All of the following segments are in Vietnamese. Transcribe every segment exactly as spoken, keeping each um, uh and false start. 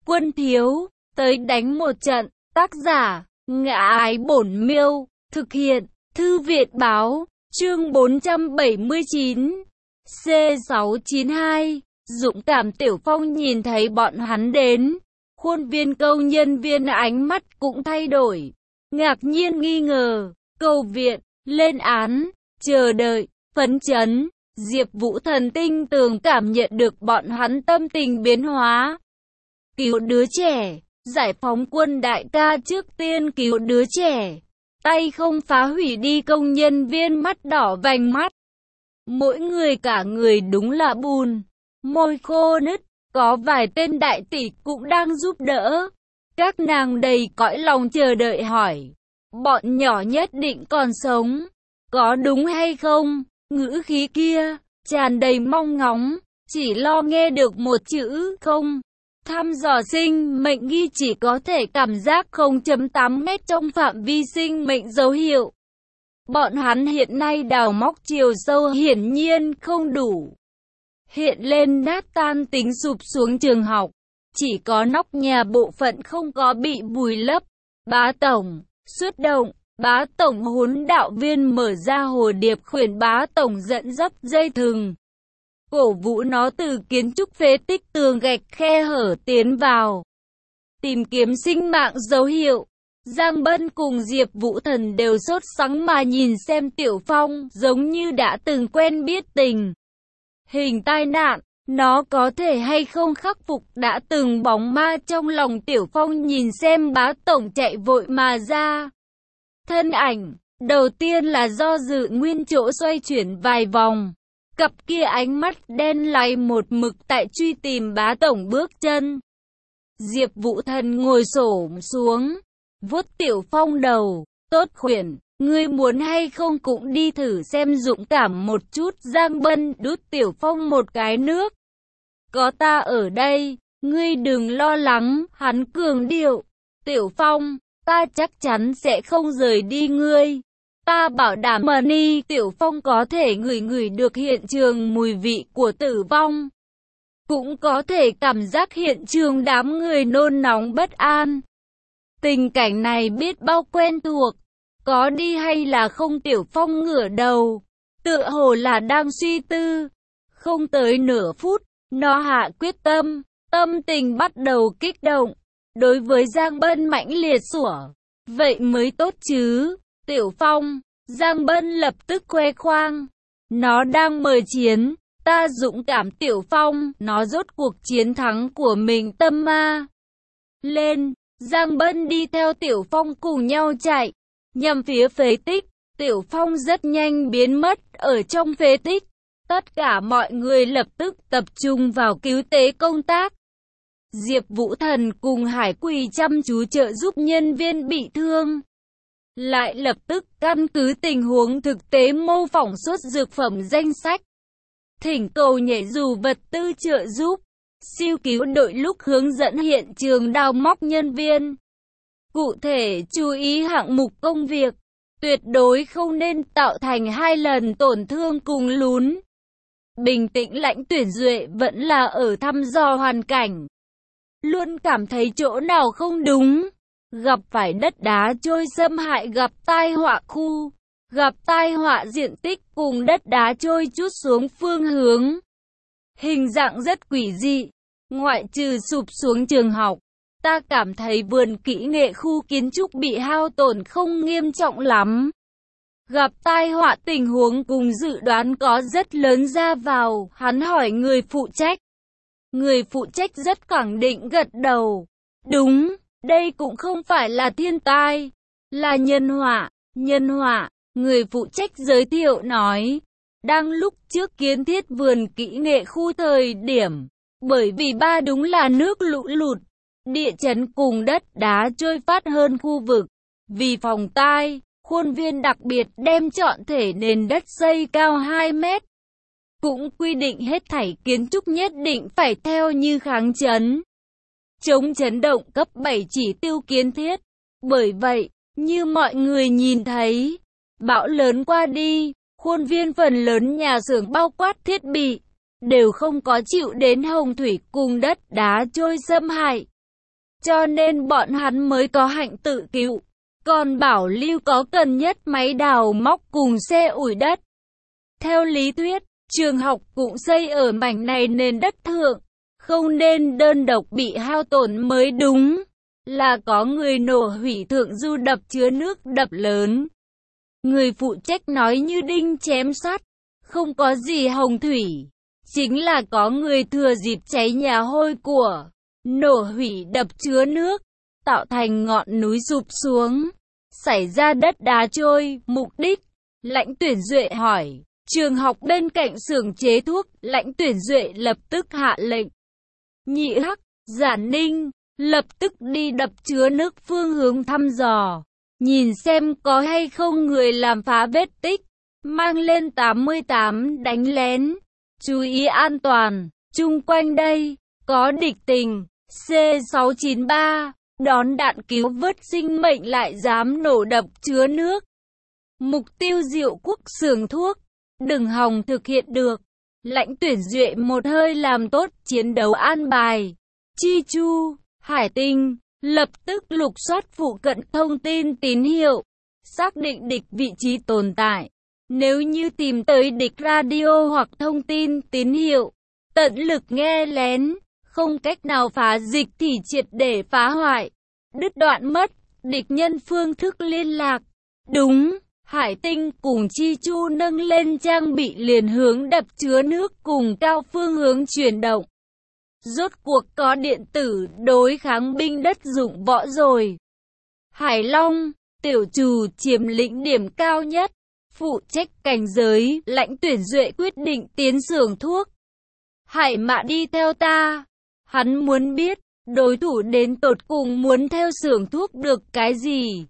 Quân thiếu, tới đánh một trận. Tác giả, Ngã Ái Bổn Miêu. Thực hiện, Thư viện báo. Chương bốn trăm bảy mươi chín. C sáu chín hai. Dũng cảm. Tiểu Phong nhìn thấy bọn hắn đến. Khuôn viên câu nhân viên ánh mắt cũng thay đổi. Ngạc nhiên, nghi ngờ, cầu viện, lên án, chờ đợi, phấn chấn. Diệp Vũ Thần tinh tường cảm nhận được bọn hắn tâm tình biến hóa. Cứu đứa trẻ, giải phóng quân đại ca, trước tiên cứu đứa trẻ. Tay không phá hủy đi. Công nhân viên mắt đỏ vành mắt. Mỗi người cả người đúng là bùn, môi khô nứt. Có vài tên đại tỷ cũng đang giúp đỡ. Các nàng đầy cõi lòng chờ đợi hỏi. Bọn nhỏ nhất định còn sống, có đúng hay không? Ngữ khí kia tràn đầy mong ngóng, chỉ lo nghe được một chữ không. Thăm dò sinh mệnh ghi chỉ có thể cảm giác không phẩy tám mét trong phạm vi sinh mệnh dấu hiệu. Bọn hắn hiện nay đào móc chiều sâu hiển nhiên không đủ. Hiện lên nát tan tính sụp xuống trường học. Chỉ có nóc nhà bộ phận không có bị vùi lấp. Bá tổng, xuất động. Bá tổng huấn đạo viên mở ra hồ điệp khuyển. Bá tổng dẫn dắt dây thừng, cổ vũ nó từ kiến trúc phế tích tường gạch khe hở tiến vào, tìm kiếm sinh mạng dấu hiệu. Giang Bân cùng Diệp Vũ Thần đều sốt sắng mà nhìn xem Tiểu Phong, giống như đã từng quen biết tình hình tai nạn. Nó có thể hay không khắc phục đã từng bóng ma trong lòng Tiểu Phong. Nhìn xem bá tổng chạy vội mà ra. Thân ảnh đầu tiên là do dự nguyên chỗ, xoay chuyển vài vòng. Cặp kia ánh mắt đen láy một mực tại truy tìm bá tổng bước chân. Diệp Vũ Thần ngồi xổm xuống, vuốt Tiểu Phong đầu. Tốt khuyển, ngươi muốn hay không cũng đi thử xem dũng cảm một chút. Giang Bân đút Tiểu Phong một cái nước. Có ta ở đây, ngươi đừng lo lắng. Hắn cường điệu. Tiểu Phong, ta chắc chắn sẽ không rời đi ngươi. Ta bảo đảm. Money. Tiểu Phong có thể ngửi ngửi được hiện trường mùi vị của tử vong, cũng có thể cảm giác hiện trường đám người nôn nóng bất an. Tình cảnh này biết bao quen thuộc. Có đi hay là không? Tiểu Phong ngửa đầu, tựa hồ là đang suy tư. Không tới nửa phút, nó hạ quyết tâm, tâm tình bắt đầu kích động. Đối với Giang Bân mãnh liệt sủa, vậy mới tốt chứ. Tiểu Phong, Giang Bân lập tức khoe khoang. Nó đang mời chiến, ta dũng cảm. Tiểu Phong, nó rốt cuộc chiến thắng của mình. Tâm ma lên. Giang Bân đi theo Tiểu Phong cùng nhau chạy nhằm phía phế tích. Tiểu Phong rất nhanh biến mất ở trong phế tích. Tất cả mọi người lập tức tập trung vào cứu tế công tác. Diệp Vũ Thần cùng Hải Quỳ chăm chú trợ giúp nhân viên bị thương. Lại lập tức căn cứ tình huống thực tế mô phỏng xuất dược phẩm danh sách. Thỉnh cầu nhảy dù vật tư trợ giúp. Siêu cứu đội lúc hướng dẫn hiện trường đào móc nhân viên. Cụ thể chú ý hạng mục công việc. Tuyệt đối không nên tạo thành hai lần tổn thương cùng lún. Bình tĩnh. Lãnh Tuyển Duệ vẫn là ở thăm dò hoàn cảnh. Luôn cảm thấy chỗ nào không đúng. Gặp phải đất đá trôi xâm hại, gặp tai họa khu, gặp tai họa diện tích cùng đất đá trôi trút xuống phương hướng. Hình dạng rất quỷ dị. Ngoại trừ sụp xuống trường học, ta cảm thấy vườn kỹ nghệ khu kiến trúc bị hao tổn không nghiêm trọng lắm. Gặp tai họa tình huống cùng dự đoán có rất lớn ra vào. Hắn hỏi người phụ trách. Người phụ trách rất khẳng định gật đầu. Đúng, đây cũng không phải là thiên tai, là nhân họa. Nhân họa, người phụ trách giới thiệu nói. Đang lúc trước kiến thiết vườn kỹ nghệ khu thời điểm, bởi vì ba đúng là nước lũ lụt, địa chấn cùng đất đá trôi phát hơn khu vực. Vì phòng tai, khuôn viên đặc biệt đem trọn thể nền đất xây cao hai mét. Cũng quy định hết thảy kiến trúc nhất định phải theo như kháng chấn, chống chấn động cấp bảy chỉ tiêu kiến thiết. Bởi vậy, như mọi người nhìn thấy, bão lớn qua đi, khuôn viên phần lớn nhà xưởng bao quát thiết bị đều không có chịu đến hồng thủy cùng đất đá trôi xâm hại. cho nên bọn hắn mới có hạnh tự cứu. Còn Bảo Lưu có cần nhất máy đào móc cùng xe ủi đất. Theo lý thuyết, trường học cũng xây ở mảnh này nền đất thượng, không nên đơn độc bị hao tổn mới đúng. Là có người nổ hủy thượng du đập chứa nước đập lớn. Người phụ trách nói như đinh chém sắt, không có gì hồng thủy. Chính là có người thừa dịp cháy nhà hôi của, nổ hủy đập chứa nước, tạo thành ngọn núi sụp xuống, xảy ra đất đá trôi. Mục đích, Lãnh Tuyển Duệ hỏi, trường học bên cạnh xưởng chế thuốc. Lãnh Tuyển Duệ lập tức hạ lệnh. Nhị Hắc, Giản Ninh, lập tức đi đập chứa nước phương hướng thăm dò, nhìn xem có hay không người làm phá vết tích, mang lên tám mươi tám đánh lén, chú ý an toàn, chung quanh đây, có địch tình. C sáu chín ba, đón đạn cứu vớt sinh mệnh lại dám nổ đập chứa nước. Mục tiêu Diệu Quốc xưởng thuốc, đừng hòng thực hiện được. Lãnh Tuyển Duệ một hơi làm tốt chiến đấu an bài. Chi Chu, Hải Tinh, lập tức lục soát phụ cận thông tin tín hiệu, xác định địch vị trí tồn tại. Nếu như tìm tới địch radio hoặc thông tin tín hiệu, tận lực nghe lén, không cách nào phá dịch thì triệt để phá hoại, đứt đoạn mất địch nhân phương thức liên lạc. Đúng, Hải Tinh cùng Chi Chu nâng lên trang bị liền hướng đập chứa nước cùng cao phương hướng chuyển động. Rốt cuộc có điện tử đối kháng binh đất dụng võ rồi. Hải Long, tiểu trù chiếm lĩnh điểm cao nhất, phụ trách cảnh giới. Lãnh Tuyển Duệ quyết định tiến xưởng thuốc. Hải Mạ đi theo ta. Hắn muốn biết, đối thủ đến tột cùng muốn theo xưởng thuốc được cái gì.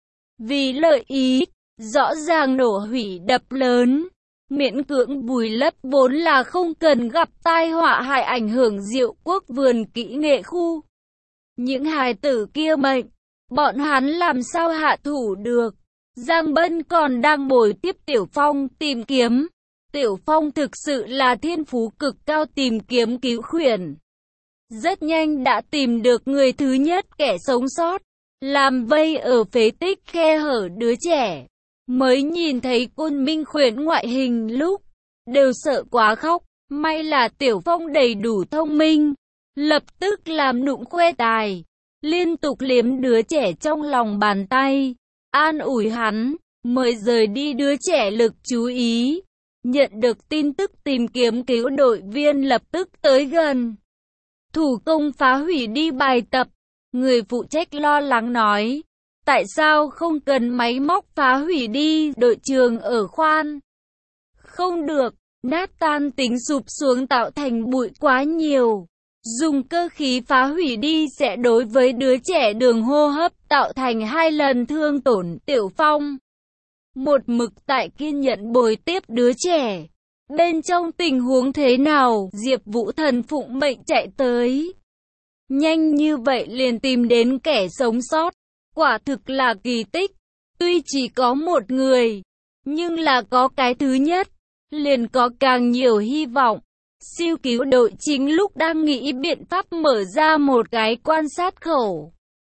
Vì lợi ý, rõ ràng nổ hủy đập lớn, miễn cưỡng bùi lấp vốn là không cần gặp tai họa hại ảnh hưởng Diệu Quốc vườn kỹ nghệ khu. Những hài tử kia mệnh, bọn hắn làm sao hạ thủ được. Giang Bân còn đang bồi tiếp Tiểu Phong tìm kiếm. Tiểu Phong thực sự là thiên phú cực cao tìm kiếm cứu khuyển. Rất nhanh đã tìm được người thứ nhất kẻ sống sót, làm vây ở phế tích khe hở đứa trẻ. Mới nhìn thấy Côn Minh khuyển ngoại hình lúc, đều sợ quá khóc. May là Tiểu Phong đầy đủ thông minh, lập tức làm nụng khoe tài, liên tục liếm đứa trẻ trong lòng bàn tay, an ủi hắn, mới rời đi đứa trẻ lực chú ý. Nhận được tin tức tìm kiếm cứu đội viên lập tức tới gần. Thủ công phá hủy đi bài tập, người phụ trách lo lắng nói. Tại sao không cần máy móc phá hủy đi, đội trưởng ở khoan? Không được, nát tan tính sụp xuống tạo thành bụi quá nhiều. Dùng cơ khí phá hủy đi sẽ đối với đứa trẻ đường hô hấp tạo thành hai lần thương tổn. Tiểu Phong một mực tại kiên nhẫn bồi tiếp đứa trẻ. Bên trong tình huống thế nào? Diệp Vũ Thần phụng mệnh chạy tới. Nhanh như vậy liền tìm đến kẻ sống sót. Quả thực là kỳ tích. Tuy chỉ có một người, nhưng là có cái thứ nhất, liền có càng nhiều hy vọng. Siêu cứu đội chính lúc đang nghĩ biện pháp mở ra một cái quan sát khẩu.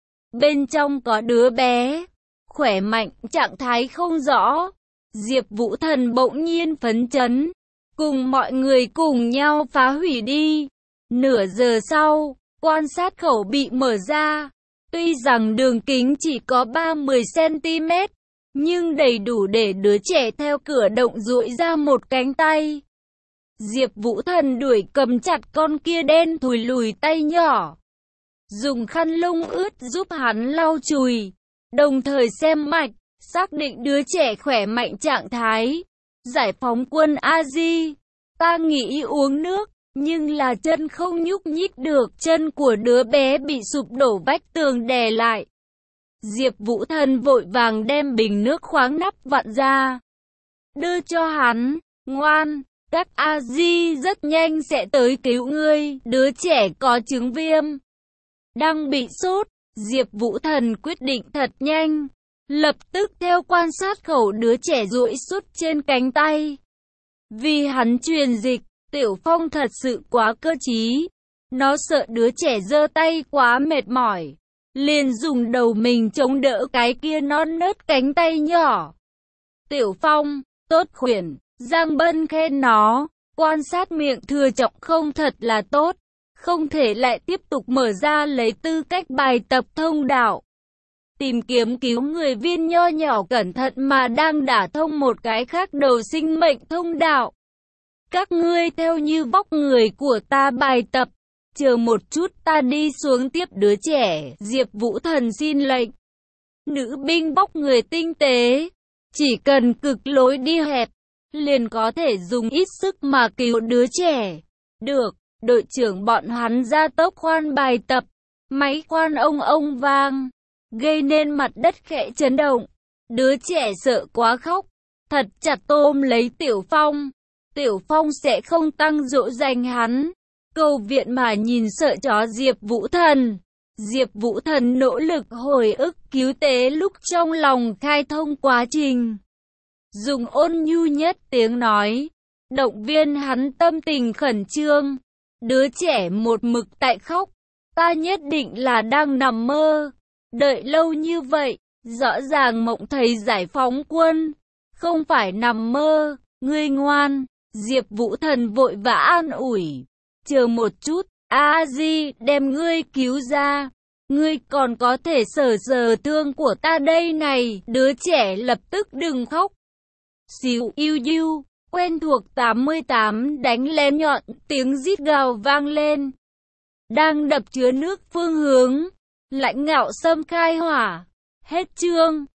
Bên trong có đứa bé, khỏe mạnh, trạng thái không rõ. Diệp Vũ Thần bỗng nhiên phấn chấn, cùng mọi người cùng nhau phá hủy đi. Nửa giờ sau, quan sát khẩu bị mở ra. Tuy rằng đường kính chỉ có ba mươi xăng ti mét, nhưng đầy đủ để đứa trẻ theo cửa động duỗi ra một cánh tay. Diệp Vũ Thần đuổi cầm chặt con kia đen thùi lùi tay nhỏ, dùng khăn lông ướt giúp hắn lau chùi, đồng thời xem mạch, xác định đứa trẻ khỏe mạnh trạng thái. Giải phóng quân A Di, ta nghĩ uống nước, nhưng là chân không nhúc nhích được, chân của đứa bé bị sụp đổ vách tường đè lại. Diệp Vũ Thần vội vàng đem bình nước khoáng nắp vặn ra, đưa cho hắn. Ngoan, các A Di rất nhanh sẽ tới cứu ngươi, đứa trẻ có chứng viêm, đang bị sốt. Diệp Vũ Thần quyết định thật nhanh, lập tức theo quan sát khẩu đứa trẻ duỗi sút trên cánh tay. Vì hắn truyền dịch, Tiểu Phong thật sự quá cơ trí, Nó sợ đứa trẻ giơ tay quá mệt mỏi, liền dùng đầu mình chống đỡ cái kia non nớt cánh tay nhỏ. Tiểu Phong, tốt khuyển, Giang Bân khen nó, quan sát miệng Thừa Trọng không thật là tốt, không thể lại tiếp tục mở ra lấy tư cách bài tập thông đạo. Tìm kiếm cứu người viên nho nhỏ cẩn thận mà đang đả thông một cái khác đầu sinh mệnh thông đạo. Các ngươi theo như vóc người của ta bài tập, chờ một chút ta đi xuống tiếp đứa trẻ. Diệp Vũ Thần xin lệnh. Nữ binh vóc người tinh tế, chỉ cần cực lối đi hẹp, liền có thể dùng ít sức mà cứu đứa trẻ. Được, đội trưởng bọn hắn ra tốc khoan bài tập, máy khoan ông ông vang, gây nên mặt đất khẽ chấn động. Đứa trẻ sợ quá khóc, thật chặt ôm lấy Tiểu Phong. Tiểu Phong sẽ không tăng dỗ dành hắn. Cầu viện mà nhìn sợ chó Diệp Vũ Thần. Diệp Vũ Thần nỗ lực hồi ức cứu tế lúc trong lòng khai thông quá trình. Dùng ôn nhu nhất tiếng nói, động viên hắn tâm tình khẩn trương. Đứa trẻ một mực tại khóc, ta nhất định là đang nằm mơ. Đợi lâu như vậy, rõ ràng mộng thấy giải phóng quân, không phải nằm mơ, ngươi ngoan. Diệp Vũ Thần vội vã an ủi, chờ một chút, A-di đem ngươi cứu ra, ngươi còn có thể sờ sờ thương của ta đây này. Đứa trẻ lập tức đừng khóc. Xíu yêu yêu, quen thuộc tám mươi tám đánh lén nhọn, tiếng rít gào vang lên. Đang đập chứa nước phương hướng, Lãnh Ngạo Sâm khai hỏa. Hết chương.